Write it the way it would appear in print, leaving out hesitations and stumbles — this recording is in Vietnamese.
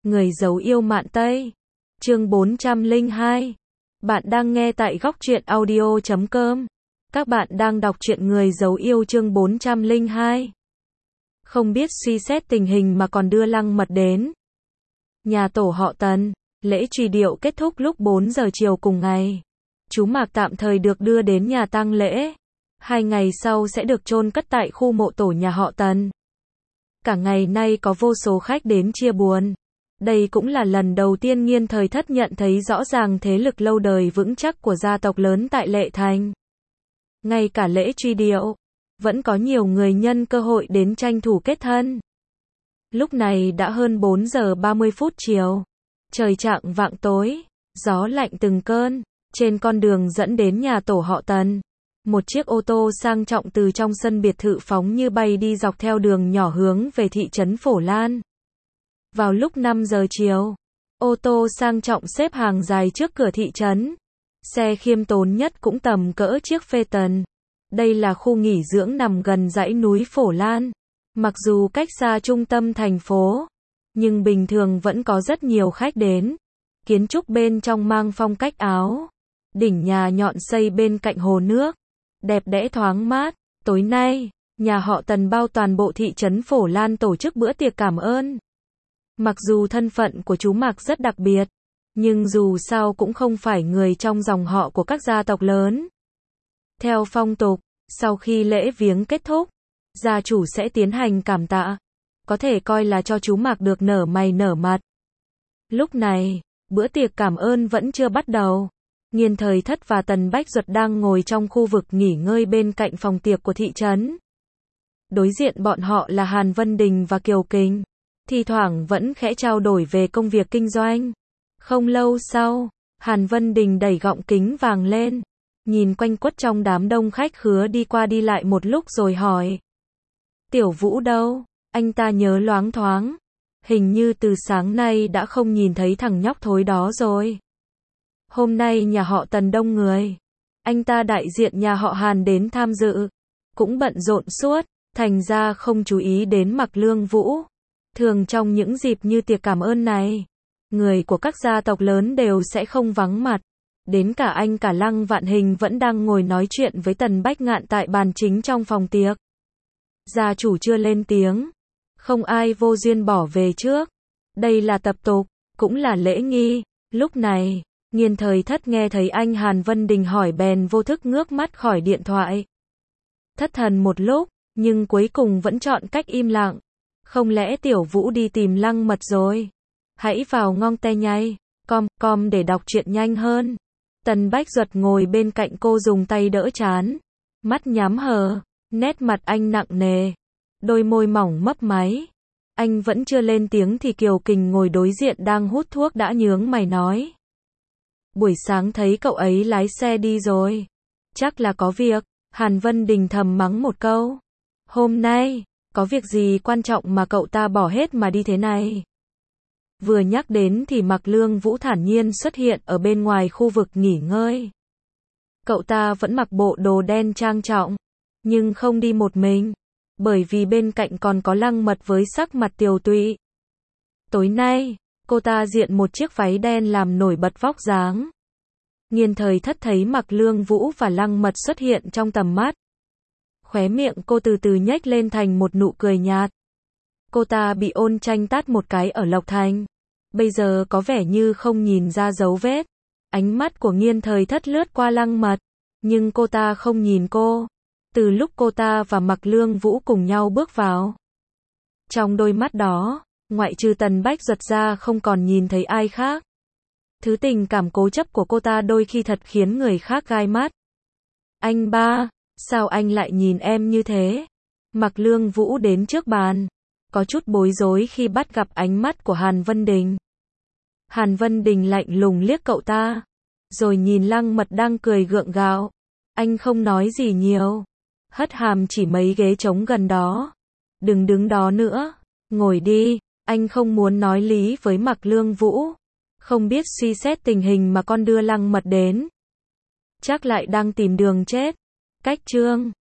Người giấu yêu mạn Tây. Chương 402. Bạn đang nghe tại góc truyện audio.com. Các bạn đang đọc truyện Người giấu yêu chương 402. Không biết suy xét tình hình mà còn đưa Lăng Mật đến nhà tổ họ Tần. Lễ truy điệu kết thúc lúc 4 giờ chiều cùng ngày. Chú Mạc tạm thời được đưa đến nhà tang lễ. 2 ngày sau sẽ được chôn cất tại khu mộ tổ nhà họ Tần. Cả ngày nay có vô số khách đến chia buồn. Đây cũng là lần đầu tiên Nghiên Thời Thất nhận thấy rõ ràng thế lực lâu đời vững chắc của gia tộc lớn tại Lệ Thành. Ngay cả lễ truy điệu, vẫn có nhiều người nhân cơ hội đến tranh thủ kết thân. Lúc này đã hơn 4 giờ 30 phút chiều. Trời chạng vạng tối, gió lạnh từng cơn. Trên con đường dẫn đến nhà tổ họ Tần, một chiếc ô tô sang trọng từ trong sân biệt thự phóng như bay đi dọc theo đường nhỏ hướng về thị trấn Phổ Lan. Vào lúc 5 giờ chiều, ô tô sang trọng xếp hàng dài trước cửa thị trấn. Xe khiêm tốn nhất cũng tầm cỡ chiếc Phaeton. Đây là khu nghỉ dưỡng nằm gần dãy núi Phổ Lan. Mặc dù cách xa trung tâm thành phố, nhưng bình thường vẫn có rất nhiều khách đến. Kiến trúc bên trong mang phong cách Áo. Đỉnh nhà nhọn xây bên cạnh hồ nước, đẹp đẽ thoáng mát. Tối nay, nhà họ Tần bao toàn bộ thị trấn Phổ Lan tổ chức bữa tiệc cảm ơn. Mặc dù thân phận của chú Mạc rất đặc biệt, nhưng dù sao cũng không phải người trong dòng họ của các gia tộc lớn. Theo phong tục, sau khi lễ viếng kết thúc, gia chủ sẽ tiến hành cảm tạ, có thể coi là cho chú Mạc được nở mày nở mặt. Lúc này, bữa tiệc cảm ơn vẫn chưa bắt đầu. Nghiên Thời Thất và Tần Bách Duật đang ngồi trong khu vực nghỉ ngơi bên cạnh phòng tiệc của thị trấn. Đối diện bọn họ là Hàn Vân Đình và Kiều Kình. Thi thoảng vẫn khẽ trao đổi về công việc kinh doanh. Không lâu sau, Hàn Vân Đình đẩy gọng kính vàng lên, nhìn quanh quất trong đám đông khách khứa đi qua đi lại một lúc rồi hỏi: Tiểu Vũ đâu? Anh ta nhớ loáng thoáng. Hình như từ sáng nay đã không nhìn thấy thằng nhóc thối đó rồi. Hôm nay nhà họ Tần đông người. Anh ta đại diện nhà họ Hàn đến tham dự. Cũng bận rộn suốt, thành ra không chú ý đến Mạc Lương Vũ. Thường trong những dịp như tiệc cảm ơn này, người của các gia tộc lớn đều sẽ không vắng mặt. Đến cả anh cả Lăng Vạn Hình vẫn đang ngồi nói chuyện với Tần Bách Ngạn tại bàn chính trong phòng tiệc. Gia chủ chưa lên tiếng. Không ai vô duyên bỏ về trước. Đây là tập tục, cũng là lễ nghi. Lúc này, Nghiên Thời Thất nghe thấy anh Hàn Vân Đình hỏi bèn vô thức ngước mắt khỏi điện thoại. Thất thần một lúc, nhưng cuối cùng vẫn chọn cách im lặng. Không lẽ Tiểu Vũ đi tìm Lăng Mật rồi? Hãy vào ngong te nhay, com để đọc truyện nhanh hơn. Tần Bách Duật ngồi bên cạnh cô dùng tay đỡ trán. Mắt nhắm hờ, nét mặt anh nặng nề. Đôi môi mỏng mấp máy. Anh vẫn chưa lên tiếng thì Kiều Kình ngồi đối diện đang hút thuốc đã nhướng mày nói: Buổi sáng thấy cậu ấy lái xe đi rồi. Chắc là có việc. Hàn Vân Đình thầm mắng một câu. Hôm nay, có việc gì quan trọng mà cậu ta bỏ hết mà đi thế này? Vừa nhắc đến thì Mạc Lương Vũ thản nhiên xuất hiện ở bên ngoài khu vực nghỉ ngơi. Cậu ta vẫn mặc bộ đồ đen trang trọng, nhưng không đi một mình, bởi vì bên cạnh còn có Lăng Mật với sắc mặt tiều tụy. Tối nay, cô ta diện một chiếc váy đen làm nổi bật vóc dáng. Nghiên Thời Thất thấy Mạc Lương Vũ và Lăng Mật xuất hiện trong tầm mắt. Khóe miệng cô từ từ nhếch lên thành một nụ cười nhạt. Cô ta bị Ôn Tranh tát một cái ở Lộc Thành. Bây giờ có vẻ như không nhìn ra dấu vết. Ánh mắt của Nghiên Thời Thất lướt qua Lăng Mật, nhưng cô ta không nhìn cô. Từ lúc cô ta và Mạc Lương Vũ cùng nhau bước vào, trong đôi mắt đó, ngoại trừ Tần Bách Duật ra không còn nhìn thấy ai khác. Thứ tình cảm cố chấp của cô ta đôi khi thật khiến người khác gai mắt. Anh ba, sao anh lại nhìn em như thế? Mạc Lương Vũ đến trước bàn, có chút bối rối khi bắt gặp ánh mắt của Hàn Vân Đình. Hàn Vân Đình lạnh lùng liếc cậu ta, rồi nhìn Lăng Mật đang cười gượng gạo. Anh không nói gì nhiều, hất hàm chỉ mấy ghế trống gần đó. Đừng đứng đó nữa, ngồi đi. Anh không muốn nói lý với Mạc Lương Vũ. Không biết suy xét tình hình mà con đưa Lăng Mật đến. Chắc lại đang tìm đường chết. Cách chương